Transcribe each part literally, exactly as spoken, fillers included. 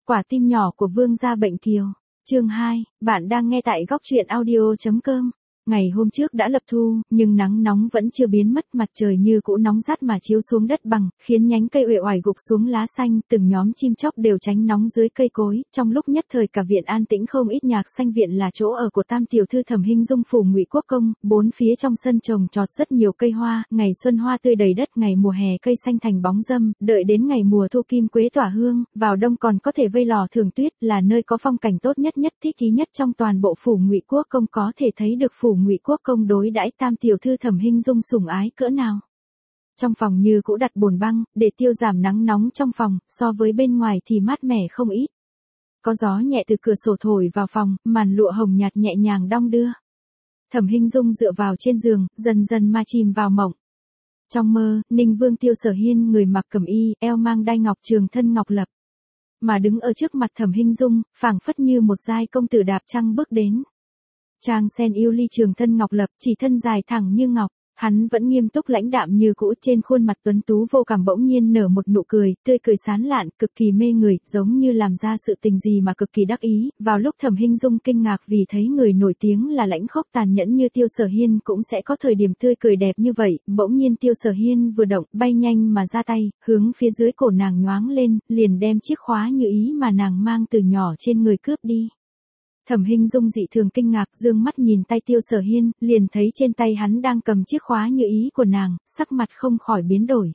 Quả tim nhỏ của vương gia bệnh kiều. Chương hai, bạn đang nghe tại góc truyện audio.com. Ngày hôm trước đã lập thu, nhưng nắng nóng vẫn chưa biến mất, mặt trời như cũ nóng rát mà chiếu xuống đất bằng, khiến nhánh cây uể oải gục xuống lá xanh, từng nhóm chim chóc đều tránh nóng dưới cây cối. Trong lúc nhất thời cả viện an tĩnh không ít. Nhạc Xanh viện là chỗ ở của tam tiểu thư Thẩm Hinh Dung phủ Ngụy Quốc công, bốn phía trong sân trồng trọt rất nhiều cây hoa, ngày xuân hoa tươi đầy đất, ngày mùa hè cây xanh thành bóng râm, đợi đến ngày mùa thu kim quế tỏa hương, vào đông còn có thể vây lò thưởng tuyết, là nơi có phong cảnh tốt nhất nhất thích ý nhất trong toàn bộ phủ Ngụy Quốc công. Có thể thấy được phủ Ngụy Quốc công đối đãi tam tiểu thư Thẩm Hinh Dung sủng ái cỡ nào. Trong phòng như cũ đặt bồn băng, để tiêu giảm nắng nóng trong phòng, so với bên ngoài thì mát mẻ không ít. Có gió nhẹ từ cửa sổ thổi vào phòng, màn lụa hồng nhạt nhẹ nhàng đong đưa. Thẩm Hinh Dung dựa vào trên giường, dần dần mà chìm vào mộng. Trong mơ, Ninh Vương Tiêu Sở Hiên người mặc cẩm y, eo mang đai ngọc, trường thân ngọc lập, mà đứng ở trước mặt Thẩm Hinh Dung, phảng phất như một giai công tử đạp trăng bước đến. Trang sen yêu ly trường thân ngọc lập, chỉ thân dài thẳng như ngọc, hắn vẫn nghiêm túc lãnh đạm như cũ, trên khuôn mặt tuấn tú vô cảm bỗng nhiên nở một nụ cười, tươi cười sán lạn, cực kỳ mê người, giống như làm ra sự tình gì mà cực kỳ đắc ý. Vào lúc Thẩm Hinh Dung kinh ngạc vì thấy người nổi tiếng là lãnh khốc tàn nhẫn như Tiêu Sở Hiên cũng sẽ có thời điểm tươi cười đẹp như vậy, bỗng nhiên Tiêu Sở Hiên vừa động, bay nhanh mà ra tay, hướng phía dưới cổ nàng nhoáng lên, liền đem chiếc khóa như ý mà nàng mang từ nhỏ trên người cướp đi. Thẩm Hinh Dung dị thường kinh ngạc, dương mắt nhìn tay Tiêu Sở Hiên, liền thấy trên tay hắn đang cầm chiếc khóa như ý của nàng, sắc mặt không khỏi biến đổi.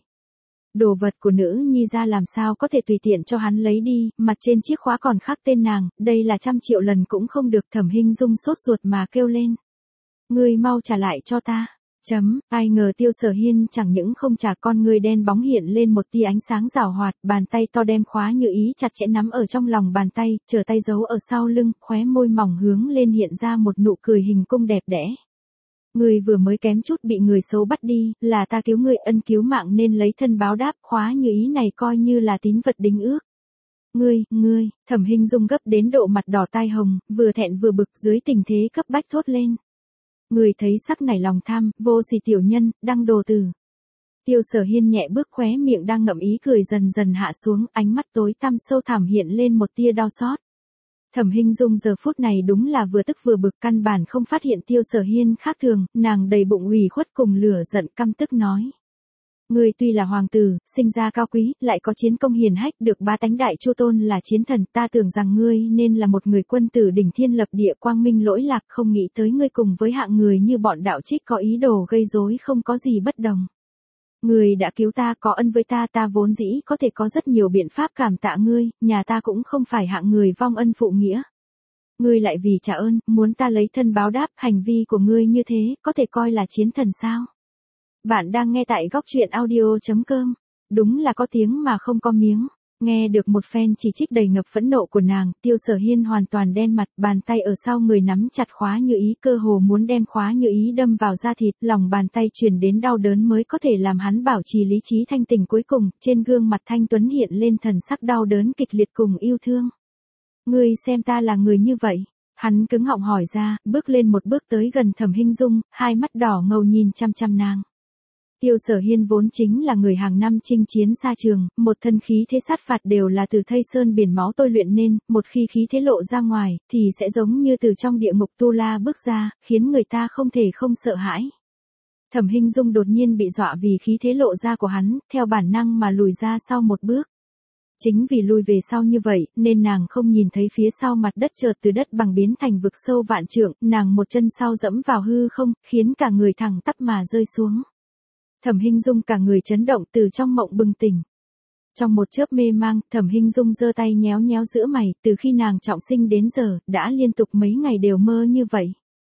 Đồ vật của nữ nhi ra làm sao có thể tùy tiện cho hắn lấy đi, mặt trên chiếc khóa còn khắc tên nàng, đây là trăm triệu lần cũng không được. Thẩm Hinh Dung sốt ruột mà kêu lên. Ngươi mau trả lại cho ta. Chấm, ai ngờ Tiêu Sở Hiên chẳng những không trả, con người đen bóng hiện lên một tia ánh sáng rào hoạt, bàn tay to đem khóa như ý chặt chẽ nắm ở trong lòng bàn tay, chờ tay giấu ở sau lưng, khóe môi mỏng hướng lên hiện ra một nụ cười hình cung đẹp đẽ. Người vừa mới kém chút bị người xấu bắt đi, là ta cứu người, ân cứu mạng nên lấy thân báo đáp, khóa như ý này coi như là tín vật đính ước. Ngươi, ngươi, Thẩm Hinh Dung gấp đến độ mặt đỏ tai hồng, vừa thẹn vừa bực, dưới tình thế cấp bách thốt lên. Người thấy sắc nảy lòng tham, vô sỉ tiểu nhân, đăng đồ tử. Tiêu Sở Hiên nhẹ bước, khóe miệng đang ngậm ý cười dần dần hạ xuống, ánh mắt tối tăm sâu thẳm hiện lên một tia đau xót. Thẩm Hinh Dung giờ phút này đúng là vừa tức vừa bực, căn bản không phát hiện Tiêu Sở Hiên khác thường, nàng đầy bụng ủy khuất cùng lửa giận căm tức nói. Ngươi tuy là hoàng tử, sinh ra cao quý, lại có chiến công hiển hách, được ba tánh đại chu tôn là chiến thần, ta tưởng rằng ngươi nên là một người quân tử đỉnh thiên lập địa, quang minh lỗi lạc, không nghĩ tới ngươi cùng với hạng người như bọn đạo trích có ý đồ gây rối, không có gì bất đồng. Ngươi đã cứu ta, có ân với ta, ta vốn dĩ có thể có rất nhiều biện pháp cảm tạ ngươi, nhà ta cũng không phải hạng người vong ân phụ nghĩa. Ngươi lại vì trả ơn, muốn ta lấy thân báo đáp, hành vi của ngươi như thế, có thể coi là chiến thần sao? Bạn đang nghe tại góc truyện audio.com. Đúng là có tiếng mà không có miếng. Nghe được một phen chỉ trích đầy ngập phẫn nộ của nàng, Tiêu Sở Hiên hoàn toàn đen mặt, bàn tay ở sau người nắm chặt khóa như ý, cơ hồ muốn đem khóa như ý đâm vào da thịt, lòng bàn tay truyền đến đau đớn mới có thể làm hắn bảo trì lý trí thanh tỉnh. Cuối cùng, trên gương mặt thanh tuấn hiện lên thần sắc đau đớn kịch liệt cùng yêu thương. Ngươi xem ta là người như vậy? Hắn cứng họng hỏi ra, bước lên một bước tới gần Thẩm Hinh Dung, hai mắt đỏ ngầu nhìn chăm chăm nàng. Tiêu Sở Hiên vốn chính là người hàng năm chinh chiến xa trường, một thân khí thế sát phạt đều là từ thây sơn biển máu tôi luyện nên, một khi khí thế lộ ra ngoài, thì sẽ giống như từ trong địa ngục tu la bước ra, khiến người ta không thể không sợ hãi. Thẩm Hinh Dung đột nhiên bị dọa vì khí thế lộ ra của hắn, theo bản năng mà lùi ra sau một bước. Chính vì lùi về sau như vậy, nên nàng không nhìn thấy phía sau mặt đất chợt từ đất bằng biến thành vực sâu vạn trượng, nàng một chân sau dẫm vào hư không, khiến cả người thẳng tắp mà rơi xuống. Thẩm Hinh Dung cả người chấn động, từ trong mộng bừng tỉnh. Trong một chớp mê mang, Thẩm Hinh Dung giơ tay nhéo nhéo giữa mày, từ khi nàng trọng sinh đến giờ, đã liên tục mấy ngày đều mơ như vậy.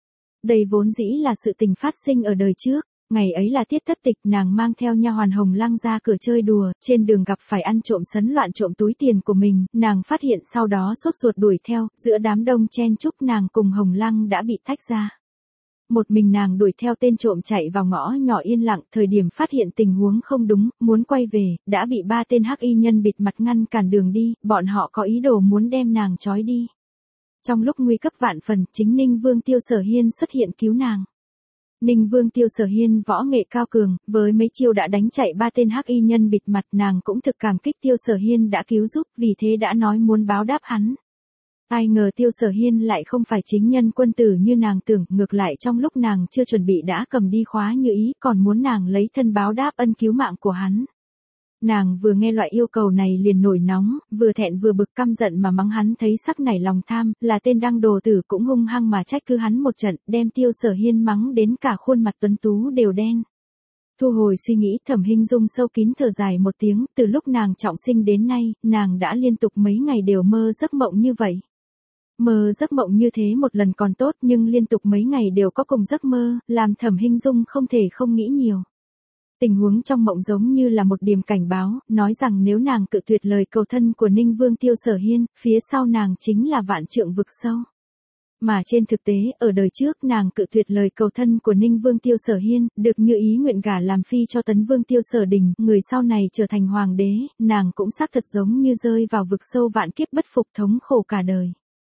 Đây vốn dĩ là sự tình phát sinh ở đời trước, ngày ấy là tiết thất tịch, nàng mang theo nha hoàn Hồng Lăng ra cửa chơi đùa, trên đường gặp phải ăn trộm sấn loạn trộm túi tiền của mình, nàng phát hiện sau đó sốt ruột đuổi theo, giữa đám đông chen chúc nàng cùng Hồng Lăng đã bị tách ra. Một mình nàng đuổi theo tên trộm chạy vào ngõ nhỏ yên lặng, thời điểm phát hiện tình huống không đúng, muốn quay về, đã bị ba tên hắc y nhân bịt mặt ngăn cản đường đi, bọn họ có ý đồ muốn đem nàng trói đi. Trong lúc nguy cấp vạn phần, chính Ninh Vương Tiêu Sở Hiên xuất hiện cứu nàng. Ninh Vương Tiêu Sở Hiên võ nghệ cao cường, với mấy chiêu đã đánh chạy ba tên hắc y nhân bịt mặt, nàng cũng thực cảm kích Tiêu Sở Hiên đã cứu giúp, vì thế đã nói muốn báo đáp hắn. Ai ngờ Tiêu Sở Hiên lại không phải chính nhân quân tử như nàng tưởng, ngược lại trong lúc nàng chưa chuẩn bị đã cầm đi khóa như ý, còn muốn nàng lấy thân báo đáp ân cứu mạng của hắn. Nàng vừa nghe loại yêu cầu này liền nổi nóng, vừa thẹn vừa bực căm giận mà mắng hắn thấy sắc nảy lòng tham, là tên đăng đồ tử, cũng hung hăng mà trách cứ hắn một trận, đem Tiêu Sở Hiên mắng đến cả khuôn mặt tuấn tú đều đen. Thu hồi suy nghĩ, Thẩm Hinh Dung sâu kín thở dài một tiếng, từ lúc nàng trọng sinh đến nay, nàng đã liên tục mấy ngày đều mơ giấc mộng như vậy. Mơ giấc mộng như thế một lần còn tốt, nhưng liên tục mấy ngày đều có cùng giấc mơ, làm Thẩm Hinh Dung không thể không nghĩ nhiều. Tình huống trong mộng giống như là một điềm cảnh báo, nói rằng nếu nàng cự tuyệt lời cầu thân của Ninh Vương Tiêu Sở Hiên, phía sau nàng chính là vạn trượng vực sâu. Mà trên thực tế, ở đời trước nàng cự tuyệt lời cầu thân của Ninh Vương Tiêu Sở Hiên, được như ý nguyện gả làm phi cho Tấn Vương Tiêu Sở Đình, người sau này trở thành hoàng đế, nàng cũng xác thật giống như rơi vào vực sâu vạn kiếp bất phục, thống khổ cả đời.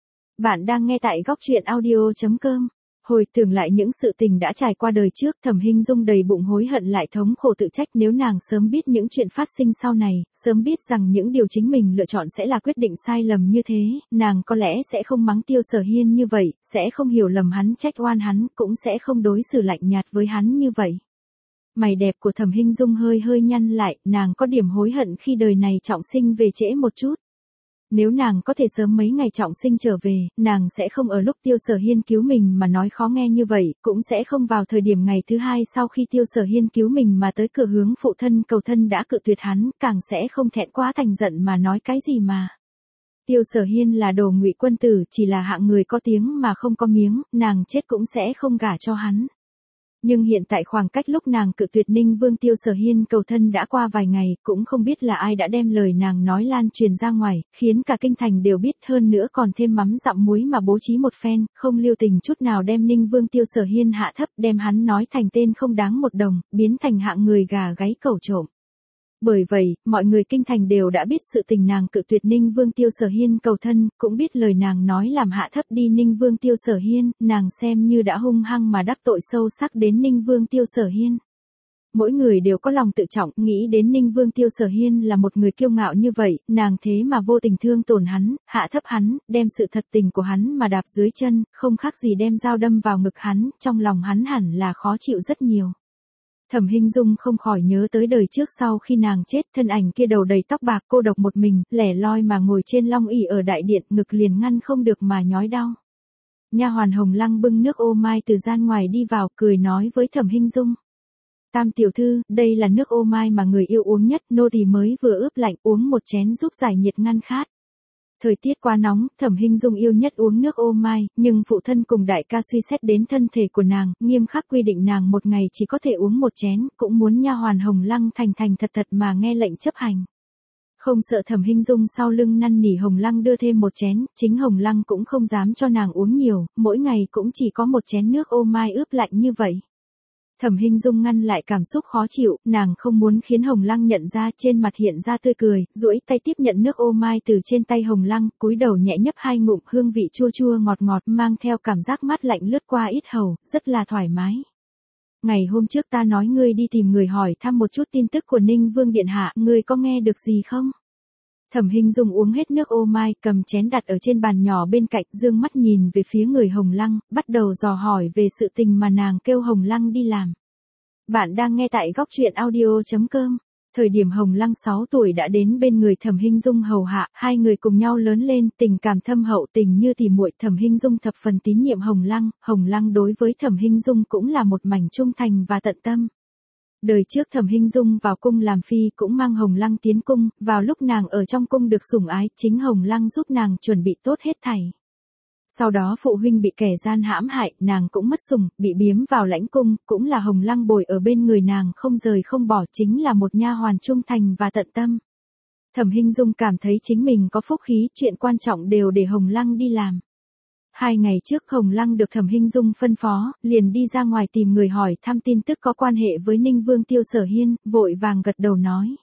Bạn đang nghe tại góc truyện audio chấm com. Hồi tưởng lại những sự tình đã trải qua đời trước, Thẩm Hinh Dung đầy bụng hối hận lại thống khổ tự trách, nếu nàng sớm biết những chuyện phát sinh sau này, sớm biết rằng những điều chính mình lựa chọn sẽ là quyết định sai lầm như thế, nàng có lẽ sẽ không mắng Tiêu Sở Hiên như vậy, sẽ không hiểu lầm hắn, trách oan hắn, cũng sẽ không đối xử lạnh nhạt với hắn như vậy. Mày đẹp của Thẩm Hinh Dung hơi hơi nhăn lại, nàng có điểm hối hận khi đời này trọng sinh về trễ một chút. Nếu nàng có thể sớm mấy ngày trọng sinh trở về, nàng sẽ không ở lúc Tiêu Sở Hiên cứu mình mà nói khó nghe như vậy, cũng sẽ không vào thời điểm ngày thứ hai sau khi Tiêu Sở Hiên cứu mình mà tới cửa hướng phụ thân cầu thân đã cự tuyệt hắn, càng sẽ không thẹn quá thành giận mà nói cái gì mà. Tiêu Sở Hiên là đồ ngụy quân tử, chỉ là hạng người có tiếng mà không có miếng, nàng chết cũng sẽ không gả cho hắn. Nhưng hiện tại khoảng cách lúc nàng cự tuyệt Ninh Vương Tiêu Sở Hiên cầu thân đã qua vài ngày, cũng không biết là ai đã đem lời nàng nói lan truyền ra ngoài, khiến cả kinh thành đều biết, hơn nữa còn thêm mắm dặm muối mà bố trí một phen, không lưu tình chút nào đem Ninh Vương Tiêu Sở Hiên hạ thấp, đem hắn nói thành tên không đáng một đồng, biến thành hạng người gà gáy cẩu trộm. Bởi vậy, mọi người kinh thành đều đã biết sự tình nàng cự tuyệt Ninh Vương Tiêu Sở Hiên cầu thân, cũng biết lời nàng nói làm hạ thấp đi Ninh Vương Tiêu Sở Hiên, nàng xem như đã hung hăng mà đắc tội sâu sắc đến Ninh Vương Tiêu Sở Hiên. Mỗi người đều có lòng tự trọng, nghĩ đến Ninh Vương Tiêu Sở Hiên là một người kiêu ngạo như vậy, nàng thế mà vô tình thương tổn hắn, hạ thấp hắn, đem sự thật tình của hắn mà đạp dưới chân, không khác gì đem dao đâm vào ngực hắn, trong lòng hắn hẳn là khó chịu rất nhiều. Thẩm Hinh Dung không khỏi nhớ tới đời trước sau khi nàng chết, thân ảnh kia đầu đầy tóc bạc cô độc một mình, lẻ loi mà ngồi trên long ỷ ở đại điện, ngực liền ngăn không được mà nhói đau. Nha hoàn Hồng Lăng bưng nước ô mai từ gian ngoài đi vào, cười nói với Thẩm Hinh Dung. Tam tiểu thư, đây là nước ô mai mà người yêu uống nhất, nô tỳ mới vừa ướp lạnh, uống một chén giúp giải nhiệt ngăn khát. Thời tiết quá nóng, Thẩm Hinh Dung yêu nhất uống nước ô mai, nhưng phụ thân cùng đại ca suy xét đến thân thể của nàng, nghiêm khắc quy định nàng một ngày chỉ có thể uống một chén, cũng muốn nha hoàn Hồng Lăng thành thành thật thật mà nghe lệnh chấp hành. Không sợ Thẩm Hinh Dung sau lưng năn nỉ Hồng Lăng đưa thêm một chén, chính Hồng Lăng cũng không dám cho nàng uống nhiều, mỗi ngày cũng chỉ có một chén nước ô mai ướp lạnh như vậy. Thẩm Hinh Dung ngăn lại cảm xúc khó chịu, nàng không muốn khiến Hồng Lăng nhận ra, trên mặt hiện ra tươi cười, duỗi tay tiếp nhận nước ô mai từ trên tay Hồng Lăng, cúi đầu nhẹ nhấp hai ngụm, hương vị chua chua ngọt ngọt, mang theo cảm giác mát lạnh lướt qua yết hầu, rất là thoải mái. Ngày hôm trước ta nói ngươi đi tìm người hỏi thăm một chút tin tức của Ninh Vương Điện Hạ, ngươi có nghe được gì không? Thẩm Hinh Dung uống hết nước ô mai, cầm chén đặt ở trên bàn nhỏ bên cạnh, dương mắt nhìn về phía người Hồng Lăng, bắt đầu dò hỏi về sự tình mà nàng kêu Hồng Lăng đi làm. Bạn đang nghe tại góc truyện audio chấm com. Thời điểm Hồng Lăng sáu tuổi đã đến bên người Thẩm Hinh Dung hầu hạ, hai người cùng nhau lớn lên, tình cảm thâm hậu, tình như tỉ muội. Thẩm Hinh Dung thập phần tín nhiệm Hồng Lăng, Hồng Lăng đối với Thẩm Hinh Dung cũng là một mảnh trung thành và tận tâm. Đời trước Thẩm Hinh Dung vào cung làm phi cũng mang Hồng Lăng tiến cung, vào lúc nàng ở trong cung được sủng ái, chính Hồng Lăng giúp nàng chuẩn bị tốt hết thảy. Sau đó phụ huynh bị kẻ gian hãm hại, nàng cũng mất sủng, bị biếm vào lãnh cung, cũng là Hồng Lăng bồi ở bên người nàng không rời không bỏ, chính là một nha hoàn trung thành và tận tâm. Thẩm Hinh Dung cảm thấy chính mình có phúc khí, chuyện quan trọng đều để Hồng Lăng đi làm. Hai ngày trước Hồng Lăng được Thẩm Hinh Dung phân phó, liền đi ra ngoài tìm người hỏi thăm tin tức có quan hệ với Ninh Vương Tiêu Sở Hiên, vội vàng gật đầu nói.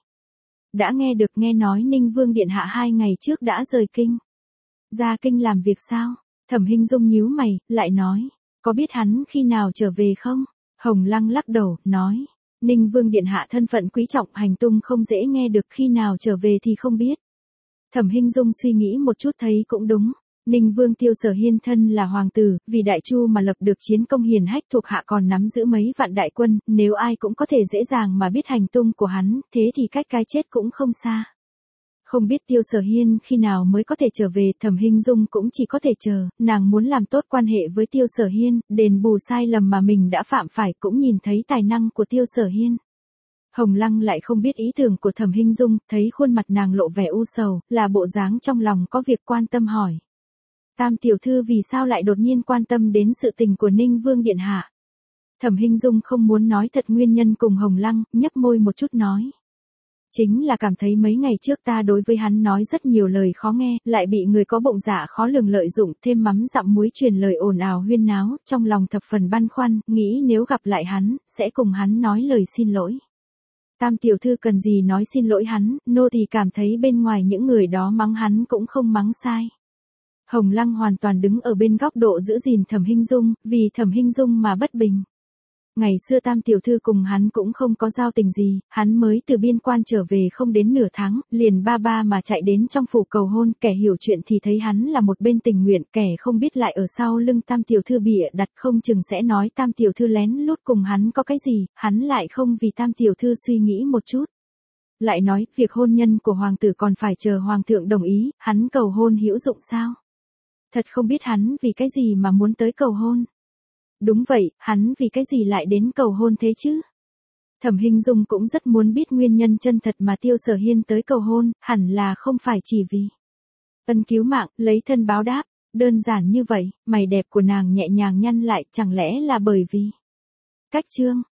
Đã nghe được, nghe nói Ninh Vương Điện Hạ hai ngày trước đã rời kinh. Ra kinh làm việc sao? Thẩm Hinh Dung nhíu mày, lại nói, có biết hắn khi nào trở về không? Hồng Lăng lắc đầu, nói. Ninh Vương điện hạ thân phận quý trọng, hành tung không dễ nghe được, khi nào trở về thì không biết. Thẩm Hinh Dung suy nghĩ một chút thấy cũng đúng. Ninh Vương Tiêu Sở Hiên thân là hoàng tử, vì Đại Chu mà lập được chiến công hiển hách, thuộc hạ còn nắm giữ mấy vạn đại quân, nếu ai cũng có thể dễ dàng mà biết hành tung của hắn, thế thì cách cái chết cũng không xa. Không biết Tiêu Sở Hiên khi nào mới có thể trở về, Thẩm Hinh Dung cũng chỉ có thể chờ, nàng muốn làm tốt quan hệ với Tiêu Sở Hiên, đền bù sai lầm mà mình đã phạm phải, cũng nhìn thấy tài năng của Tiêu Sở Hiên. Hồng Lăng lại không biết ý tưởng của Thẩm Hinh Dung, thấy khuôn mặt nàng lộ vẻ u sầu, là bộ dáng trong lòng có việc quan tâm hỏi. Tam tiểu thư vì sao lại đột nhiên quan tâm đến sự tình của Ninh Vương điện hạ? Thẩm Hinh Dung không muốn nói thật nguyên nhân cùng Hồng Lăng, nhấp môi một chút nói. Chính là cảm thấy mấy ngày trước ta đối với hắn nói rất nhiều lời khó nghe, lại bị người có bụng dạ khó lường lợi dụng, thêm mắm dặm muối truyền lời ồn ào huyên náo, trong lòng thập phần băn khoăn, nghĩ nếu gặp lại hắn, sẽ cùng hắn nói lời xin lỗi. Tam tiểu thư cần gì nói xin lỗi hắn, nô thì cảm thấy bên ngoài những người đó mắng hắn cũng không mắng sai. Hồng Lăng hoàn toàn đứng ở bên góc độ giữ gìn Thẩm Hinh Dung, vì Thẩm Hinh Dung mà bất bình. Ngày xưa Tam tiểu thư cùng hắn cũng không có giao tình gì, hắn mới từ biên quan trở về không đến nửa tháng, liền ba ba mà chạy đến trong phủ cầu hôn, kẻ hiểu chuyện thì thấy hắn là một bên tình nguyện, kẻ không biết lại ở sau lưng Tam tiểu thư bịa đặt, không chừng sẽ nói Tam tiểu thư lén lút cùng hắn có cái gì, hắn lại không vì Tam tiểu thư suy nghĩ một chút. Lại nói, việc hôn nhân của hoàng tử còn phải chờ hoàng thượng đồng ý, hắn cầu hôn hữu dụng sao? Thật không biết hắn vì cái gì mà muốn tới cầu hôn. Đúng vậy, hắn vì cái gì lại đến cầu hôn thế chứ? Thẩm Hinh Dung cũng rất muốn biết nguyên nhân chân thật mà Tiêu Sở Hiên tới cầu hôn, hẳn là không phải chỉ vì ân cứu mạng, lấy thân báo đáp, đơn giản như vậy, mày đẹp của nàng nhẹ nhàng nhăn lại, chẳng lẽ là bởi vì cách chương